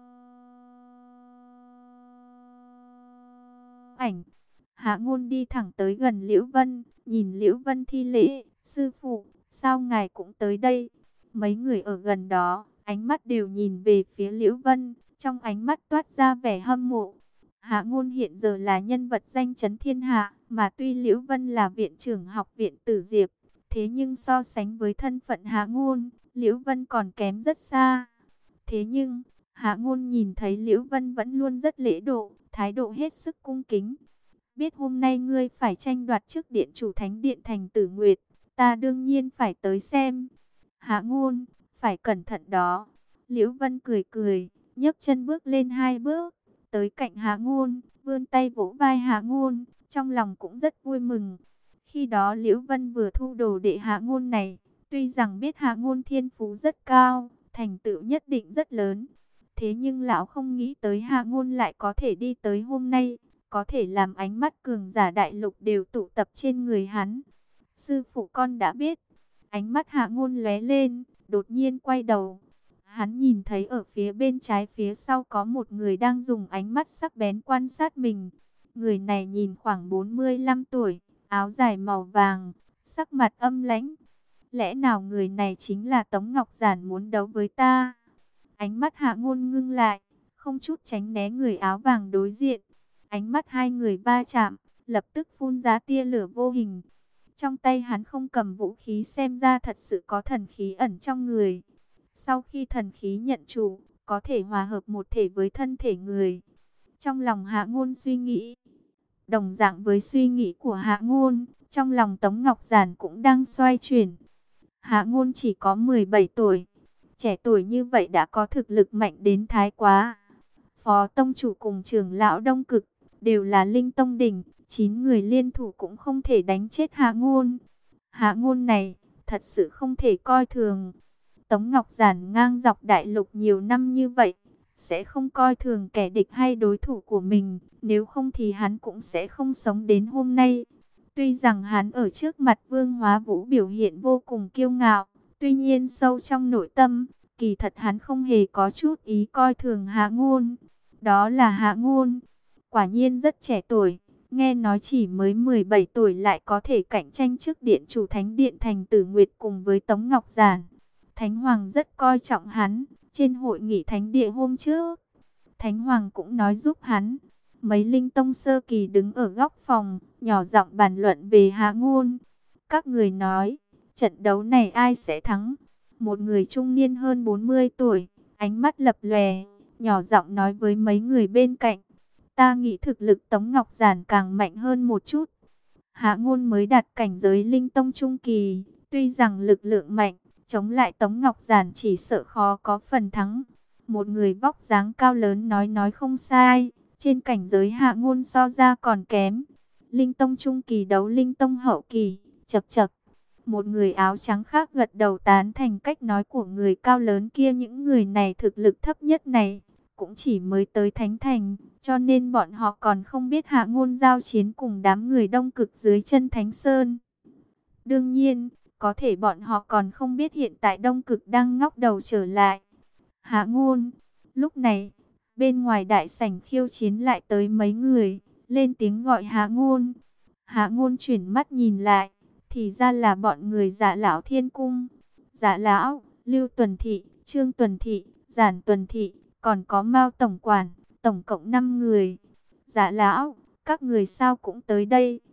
Ảnh. Hạ Ngôn đi thẳng tới gần Liễu Vân, nhìn Liễu Vân thi lễ, sư phụ, sao ngài cũng tới đây? Mấy người ở gần đó, ánh mắt đều nhìn về phía Liễu Vân, trong ánh mắt toát ra vẻ hâm mộ. Hạ Ngôn hiện giờ là nhân vật danh chấn thiên hạ, mà tuy Liễu Vân là viện trưởng học viện Tử Diệp, thế nhưng so sánh với thân phận Hạ Ngôn, Liễu Vân còn kém rất xa. Thế nhưng, Hạ Ngôn nhìn thấy Liễu Vân vẫn luôn rất lễ độ, thái độ hết sức cung kính. Biết hôm nay ngươi phải tranh đoạt chức điện chủ thánh điện thành Tử Nguyệt, ta đương nhiên phải tới xem. Hạ Ngôn, phải cẩn thận đó. Liễu Vân cười cười, nhấc chân bước lên 2 bước, tới cạnh Hạ Ngôn, vươn tay vỗ vai Hạ Ngôn, trong lòng cũng rất vui mừng. Khi đó Liễu Vân vừa thu đồ đệ Hạ Ngôn này, tuy rằng biết Hạ Ngôn thiên phú rất cao, thành tựu nhất định rất lớn. Thế nhưng lão không nghĩ tới Hạ Ngôn lại có thể đi tới hôm nay, có thể làm ánh mắt cường giả đại lục đều tụ tập trên người hắn. Sư phụ con đã biết. Ánh mắt Hạ Ngôn lóe lên, đột nhiên quay đầu. Hắn nhìn thấy ở phía bên trái phía sau có một người đang dùng ánh mắt sắc bén quan sát mình. Người này nhìn khoảng 45 tuổi, áo dài màu vàng, sắc mặt âm lãnh. Lẽ nào người này chính là Tống Ngọc Giản muốn đấu với ta? Ánh mắt Hạ Ngôn ngưng lại, không chút tránh né người áo vàng đối diện. Ánh mắt hai người va chạm, lập tức phun ra tia lửa vô hình. Trong tay hắn không cầm vũ khí, xem ra thật sự có thần khí ẩn trong người. Sau khi thần khí nhận chủ, có thể hòa hợp một thể với thân thể người. Trong lòng Hạ Ngôn suy nghĩ, đồng dạng với suy nghĩ của Hạ Ngôn, trong lòng Tống Ngọc Giản cũng đang xoay chuyển. Hạ Ngôn chỉ có 17 tuổi, trẻ tuổi như vậy đã có thực lực mạnh đến thái quá. Phó tông chủ cùng trưởng lão Đông Cực đều là linh tông đỉnh, 9 người liên thủ cũng không thể đánh chết Hạ Ngôn. Hạ Ngôn này thật sự không thể coi thường. Tống Ngọc Giản ngang dọc đại lục nhiều năm như vậy, sẽ không coi thường kẻ địch hay đối thủ của mình, nếu không thì hắn cũng sẽ không sống đến hôm nay. Tuy rằng hắn ở trước mặt Vương Hóa Vũ biểu hiện vô cùng kiêu ngạo, tuy nhiên sâu trong nội tâm, kỳ thật hắn không hề có chút ý coi thường Hạ Ngôn. Đó là Hạ Ngôn, quả nhiên rất trẻ tuổi, nghe nói chỉ mới 17 tuổi lại có thể cạnh tranh chức điện chủ thánh điện thành Tử Nguyệt cùng với Tống Ngọc Giản. Thánh Hoàng rất coi trọng hắn, trên hội nghị thánh địa hôm trước, Thánh Hoàng cũng nói giúp hắn. Mấy linh tông sơ kỳ đứng ở góc phòng, nhỏ giọng bàn luận về Hạ Ngôn. Các người nói, trận đấu này ai sẽ thắng? Một người trung niên hơn 40 tuổi, ánh mắt lập lòe, nhỏ giọng nói với mấy người bên cạnh. Ta nghĩ thực lực Tống Ngọc Giản càng mạnh hơn một chút. Hạ Ngôn mới đạt cảnh giới linh tông trung kỳ, tuy rằng lực lượng mạnh, chống lại Tống Ngọc Giản chỉ sợ khó có phần thắng. Một người vóc dáng cao lớn nói không sai, trên cảnh giới Hạ Ngôn so ra còn kém. Linh tông trung kỳ đấu linh tông hậu kỳ, chậc chậc. Một người áo trắng khác gật đầu tán thành cách nói của người cao lớn kia. Những người này thực lực thấp nhất này cũng chỉ mới tới Thánh Thành, cho nên bọn họ còn không biết Hạ Ngôn giao chiến cùng đám người Đông Cực dưới chân Thánh Sơn. Đương nhiên, có thể bọn họ còn không biết hiện tại Đông Cực đang ngóc đầu trở lại. Hạ Ngôn, lúc này, bên ngoài đại sảnh khiêu chiến lại tới mấy người, lên tiếng gọi Hạ Ngôn. Hạ Ngôn chuyển mắt nhìn lại, thì ra là bọn người Dạ Lão Thiên Cung. Dạ Lão, Lưu Tuần Thị, Trương Tuần Thị, Giản Tuần Thị, còn có Mao Tổng Quản, tổng cộng 5 người. Dạ Lão, các người sao cũng tới đây?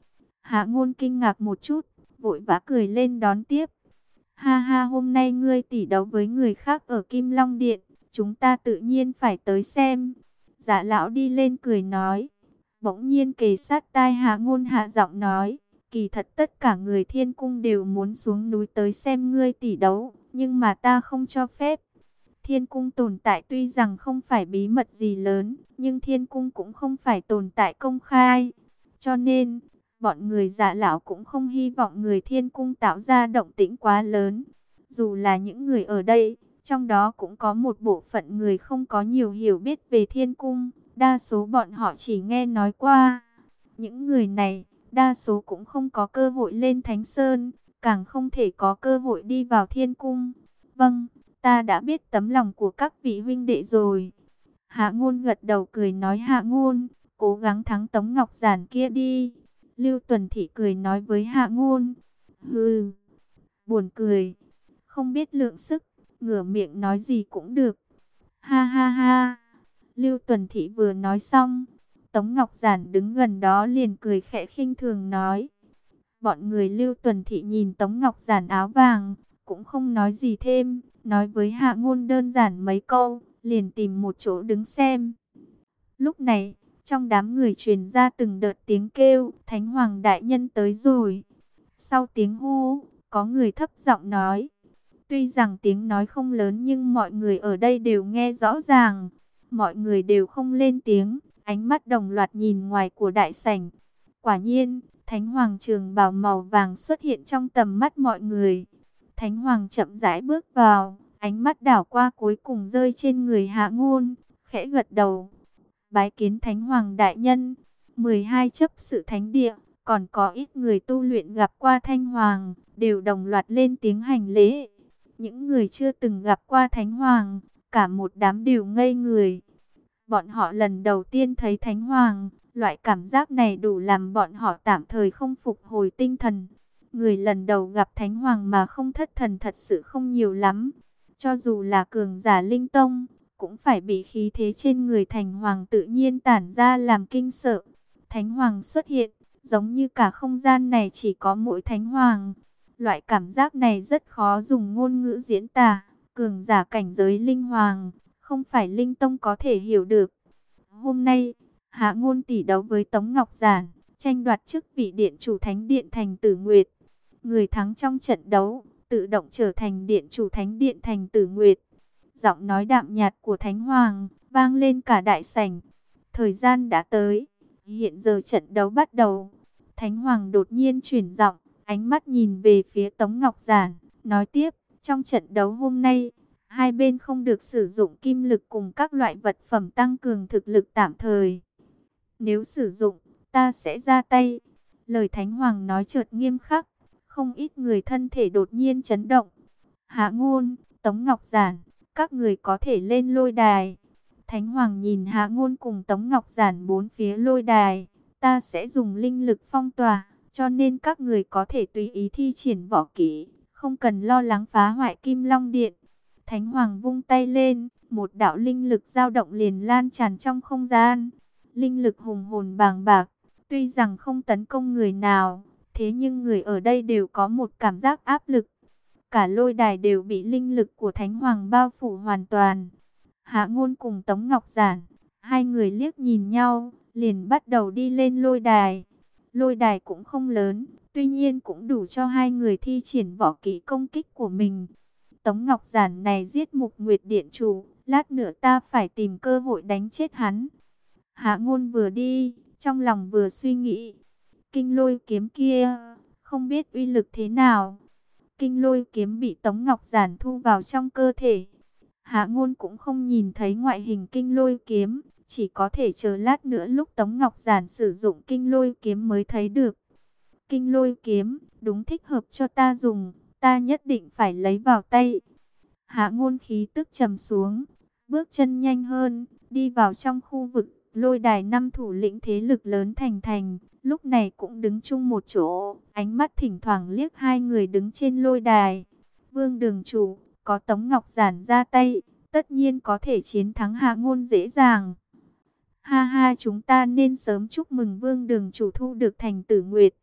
Hạ Ngôn kinh ngạc một chút, vội vã cười lên đón tiếp. Ha ha, hôm nay ngươi tỷ đấu với người khác ở Kim Long Điện, chúng ta tự nhiên phải tới xem. Dạ lão đi lên cười nói. Bỗng nhiên kề sát tai Hạ Ngôn hạ giọng nói, kỳ thật tất cả người Thiên Cung đều muốn xuống núi tới xem ngươi tỷ đấu, nhưng mà ta không cho phép. Thiên Cung tồn tại tuy rằng không phải bí mật gì lớn, nhưng Thiên Cung cũng không phải tồn tại công khai. Cho nên, bọn người Dạ lão cũng không hy vọng người Thiên Cung tạo ra động tĩnh quá lớn. Dù là những người ở đây, trong đó cũng có một bộ phận người không có nhiều hiểu biết về Thiên Cung, đa số bọn họ chỉ nghe nói qua. Những người này, đa số cũng không có cơ hội lên Thánh Sơn, càng không thể có cơ hội đi vào Thiên Cung. Vâng, ta đã biết tấm lòng của các vị huynh đệ rồi. Hạ Ngôn gật đầu cười nói. Hạ Ngôn, cố gắng thắng Tống Ngọc Giản kia đi. Lưu Tuần Thị cười nói với Hạ Ngôn. Hừ, buồn cười, không biết lượng sức, ngửa miệng nói gì cũng được. Ha ha ha. Lưu Tuần Thị vừa nói xong, Tống Ngọc Giản đứng gần đó liền cười khẽ khinh thường nói. Bọn người Lưu Tuần Thị nhìn Tống Ngọc Giản áo vàng, cũng không nói gì thêm, nói với Hạ Ngôn đơn giản mấy câu, liền tìm một chỗ đứng xem. Lúc này, trong đám người truyền ra từng đợt tiếng kêu, Thánh Hoàng đại nhân tới rồi. Sau tiếng hô, có người thấp giọng nói. Tuy rằng tiếng nói không lớn nhưng mọi người ở đây đều nghe rõ ràng. Mọi người đều không lên tiếng, ánh mắt đồng loạt nhìn ngoài của đại sảnh. Quả nhiên, Thánh Hoàng trường bào màu vàng xuất hiện trong tầm mắt mọi người. Thánh Hoàng chậm rãi bước vào, ánh mắt đảo qua cuối cùng rơi trên người Hạ Ngôn, khẽ gật đầu. Bái kiến Thánh Hoàng đại nhân. 12 chấp sự thánh địa, còn có ít người tu luyện gặp qua Thanh Hoàng, đều đồng loạt lên tiếng hành lễ. Những người chưa từng gặp qua Thánh Hoàng, cả một đám đều ngây người. Bọn họ lần đầu tiên thấy Thánh Hoàng, loại cảm giác này đủ làm bọn họ tạm thời không phục hồi tinh thần. Người lần đầu gặp Thánh Hoàng mà không thất thần thật sự không nhiều lắm. Cho dù là cường giả linh tông, cũng phải bị khí thế trên người Thánh Hoàng tự nhiên tản ra làm kinh sợ. Thánh Hoàng xuất hiện, giống như cả không gian này chỉ có mỗi Thánh Hoàng. Loại cảm giác này rất khó dùng ngôn ngữ diễn tả. Cường giả cảnh giới linh hoàng, không phải linh tông có thể hiểu được. Hôm nay, Hạ Ngôn tỷ đấu với Tống Ngọc Giản, tranh đoạt chức vị điện chủ Thánh Điện Thành Tử Nguyệt. Người thắng trong trận đấu, tự động trở thành điện chủ Thánh Điện Thành Tử Nguyệt. Giọng nói đạm nhạt của Thánh Hoàng vang lên cả đại sảnh. Thời gian đã tới, hiện giờ trận đấu bắt đầu. Thánh Hoàng đột nhiên chuyển giọng, ánh mắt nhìn về phía Tống Ngọc Giản, nói tiếp, trong trận đấu hôm nay, hai bên không được sử dụng kim lực cùng các loại vật phẩm tăng cường thực lực tạm thời. Nếu sử dụng, ta sẽ ra tay. Lời Thánh Hoàng nói chợt nghiêm khắc, không ít người thân thể đột nhiên chấn động. Hạ Ngôn, Tống Ngọc Giản, các người có thể lên lôi đài. Thánh Hoàng nhìn Hạ Ngôn cùng Tống Ngọc Giản bốn phía lôi đài. Ta sẽ dùng linh lực phong tỏa, cho nên các người có thể tùy ý thi triển võ kỹ, không cần lo lắng phá hoại Kim Long Điện. Thánh Hoàng vung tay lên, một đạo linh lực dao động liền lan tràn trong không gian. Linh lực hùng hồn bàng bạc, tuy rằng không tấn công người nào, thế nhưng người ở đây đều có một cảm giác áp lực. Cả lôi đài đều bị linh lực của Thánh Hoàng bao phủ hoàn toàn. Hạ Ngôn cùng Tống Ngọc Giản, hai người liếc nhìn nhau, liền bắt đầu đi lên lôi đài. Lôi đài cũng không lớn, tuy nhiên cũng đủ cho hai người thi triển võ kỹ công kích của mình. Tống Ngọc Giản này giết Mục Nguyệt Điện chủ, lát nữa ta phải tìm cơ hội đánh chết hắn. Hạ Ngôn vừa đi, trong lòng vừa suy nghĩ. Kinh lôi kiếm kia, không biết uy lực thế nào. Kinh lôi kiếm bị Tống Ngọc Giản thu vào trong cơ thể. Hạ Ngôn cũng không nhìn thấy ngoại hình kinh lôi kiếm, chỉ có thể chờ lát nữa lúc Tống Ngọc Giản sử dụng kinh lôi kiếm mới thấy được. Kinh lôi kiếm, đúng thích hợp cho ta dùng, ta nhất định phải lấy vào tay. Hạ Ngôn khí tức trầm xuống, bước chân nhanh hơn, đi vào trong khu vực lôi đài năm thủ lĩnh thế lực lớn thành, lúc này cũng đứng chung một chỗ, ánh mắt thỉnh thoảng liếc hai người đứng trên lôi đài. Vương đường chủ, có Tống Ngọc Giản ra tay, tất nhiên có thể chiến thắng Hạ Ngôn dễ dàng. Ha ha, chúng ta nên sớm chúc mừng Vương đường chủ thu được thành Tử Nguyệt.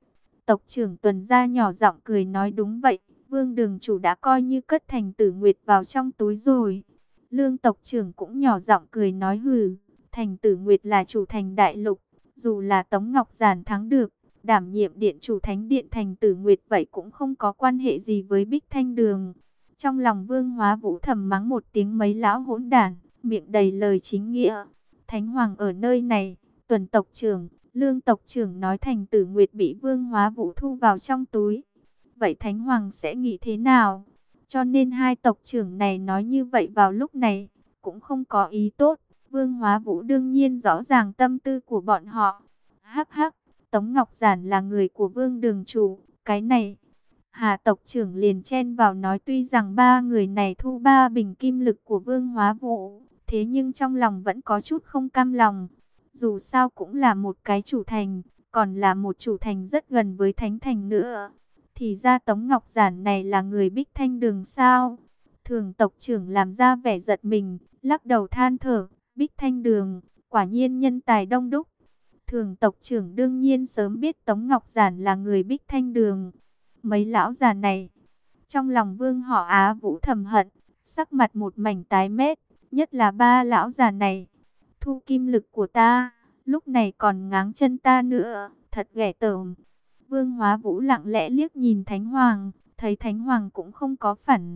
tộc trưởng tuần gia nhỏ giọng cười nói đúng vậy, Vương đường chủ đã coi như cất Thành Tử Nguyệt vào trong túi rồi. Lương tộc trưởng cũng nhỏ giọng cười nói hừ, Thành Tử Nguyệt là chủ thành đại lục, dù là Tống Ngọc Giản thắng được, đảm nhiệm điện chủ thánh điện Thành Tử Nguyệt vậy cũng không có quan hệ gì với Bích Thanh Đường. Trong lòng Vương Hóa Vũ thầm mắng một tiếng mấy lão hỗn đản, miệng đầy lời chính nghĩa. Thánh Hoàng ở nơi này, Tuần tộc trưởng, Lương tộc trưởng nói Thành Tử Nguyệt bị Vương Hóa Vũ thu vào trong túi. Vậy Thánh Hoàng sẽ nghĩ thế nào? Cho nên hai tộc trưởng này nói như vậy vào lúc này, cũng không có ý tốt. Vương Hóa Vũ đương nhiên rõ ràng tâm tư của bọn họ. Hắc hắc, Tống Ngọc Giản là người của Vương đường chủ, cái này. Hà tộc trưởng liền chen vào nói tuy rằng ba người này thu 3 bình kim lực của Vương Hóa Vũ, thế nhưng trong lòng vẫn có chút không cam lòng. Dù sao cũng là một cái chủ thành, còn là một chủ thành rất gần với Thánh Thành nữa. Thì ra Tống Ngọc Giản này là người Bích Thanh Đường sao? Thường tộc trưởng làm ra vẻ giật mình, lắc đầu than thở, Bích Thanh Đường, quả nhiên nhân tài đông đúc. Thường tộc trưởng đương nhiên sớm biết Tống Ngọc Giản là người Bích Thanh Đường. Mấy lão già này, trong lòng Vương họ Á Vũ thầm hận, sắc mặt một mảnh tái mét, nhất là ba lão già này. Thu kim lực của ta, lúc này còn ngáng chân ta nữa, thật ghẻ tởm. Vương Hóa Vũ lặng lẽ liếc nhìn Thánh Hoàng, thấy Thánh Hoàng cũng không có phản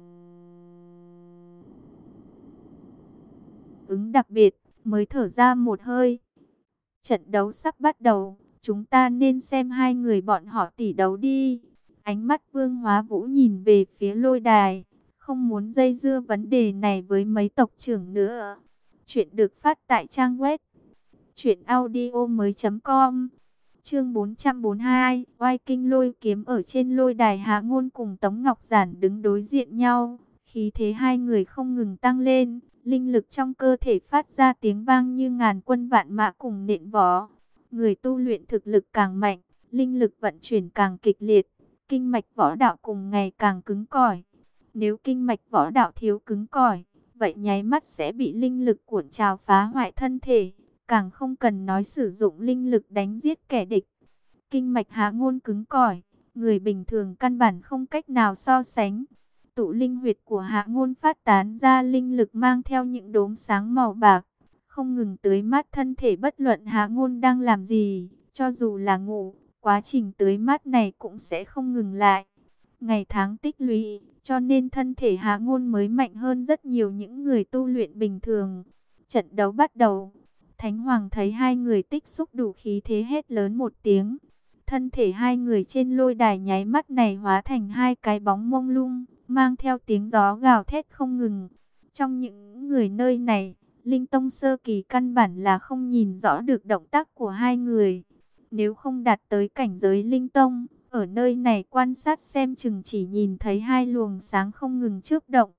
ứng đặc biệt, mới thở ra một hơi. Trận đấu sắp bắt đầu, chúng ta nên xem hai người bọn họ tỉ đấu đi. Ánh mắt Vương Hóa Vũ nhìn về phía lôi đài, không muốn dây dưa vấn đề này với mấy tộc trưởng nữa. Chuyện được phát tại trang web truyệnaudiomoi.com. Chương 442, oai kinh lôi kiếm. Ở trên lôi đài, Hạ Ngôn cùng Tống Ngọc Giản đứng đối diện nhau, khí thế hai người không ngừng tăng lên, linh lực trong cơ thể phát ra tiếng vang như ngàn quân vạn mã cùng nện vó. Người tu luyện thực lực càng mạnh, linh lực vận chuyển càng kịch liệt, kinh mạch võ đạo cùng ngày càng cứng cỏi. Nếu kinh mạch võ đạo thiếu cứng cỏi, vậy nháy mắt sẽ bị linh lực cuộn trào phá hoại thân thể, càng không cần nói sử dụng linh lực đánh giết kẻ địch. Kinh mạch Hạ Ngôn cứng cỏi, người bình thường căn bản không cách nào so sánh. Tụ linh huyệt của Hạ Ngôn phát tán ra linh lực mang theo những đốm sáng màu bạc, không ngừng tưới mát thân thể. Bất luận Hạ Ngôn đang làm gì, cho dù là ngủ, quá trình tưới mát này cũng sẽ không ngừng lại. Ngày tháng tích lũy, cho nên thân thể Hạ Ngôn mới mạnh hơn rất nhiều những người tu luyện bình thường. Trận đấu bắt đầu. Thánh Hoàng thấy hai người tích xúc đủ khí thế hét lớn một tiếng. Thân thể hai người trên lôi đài nháy mắt này hóa thành hai cái bóng mông lung, mang theo tiếng gió gào thét không ngừng. Trong những người nơi này, Linh Tông sơ kỳ căn bản là không nhìn rõ được động tác của hai người. Nếu không đạt tới cảnh giới Linh Tông, ở nơi này quan sát xem chừng chỉ nhìn thấy hai luồng sáng không ngừng chớp động.